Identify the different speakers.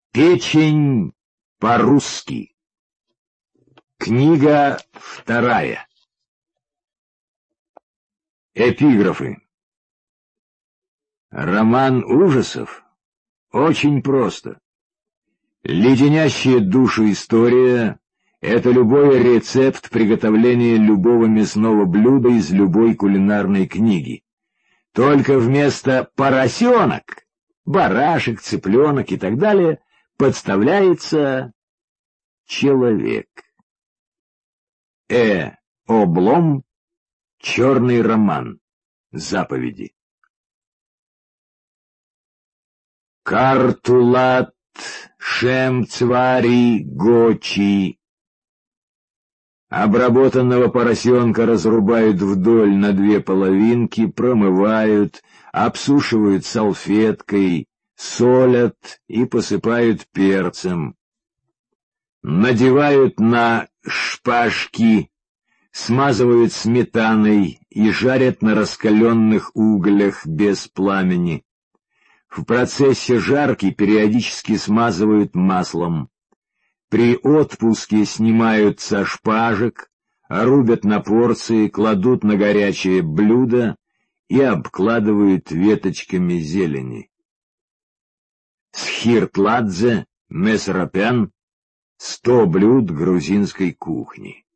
Speaker 1: Печень по-русски. Книга 2. Эпиграфы. Роман ужасов? Очень просто. Леденящая душу история — это любой рецепт приготовления любого мясного блюда из любой кулинарной книги. Только вместо поросенок, барашек, цыпленок и так далее подставляется человек. Облом. Черный роман. Заповеди. Картулат шемцвари гочи. Обработанного поросенка разрубают вдоль на 2 половинки, промывают, обсушивают салфеткой, солят и посыпают перцем. Надевают на шпажки, смазывают сметаной и жарят на раскаленных углях без пламени. В процессе жарки периодически смазывают маслом. При отпуске снимают со шпажек, рубят на порции, кладут на горячее блюдо и обкладывают веточками зелени. Схиртладзе, месропян, 100 блюд грузинской кухни.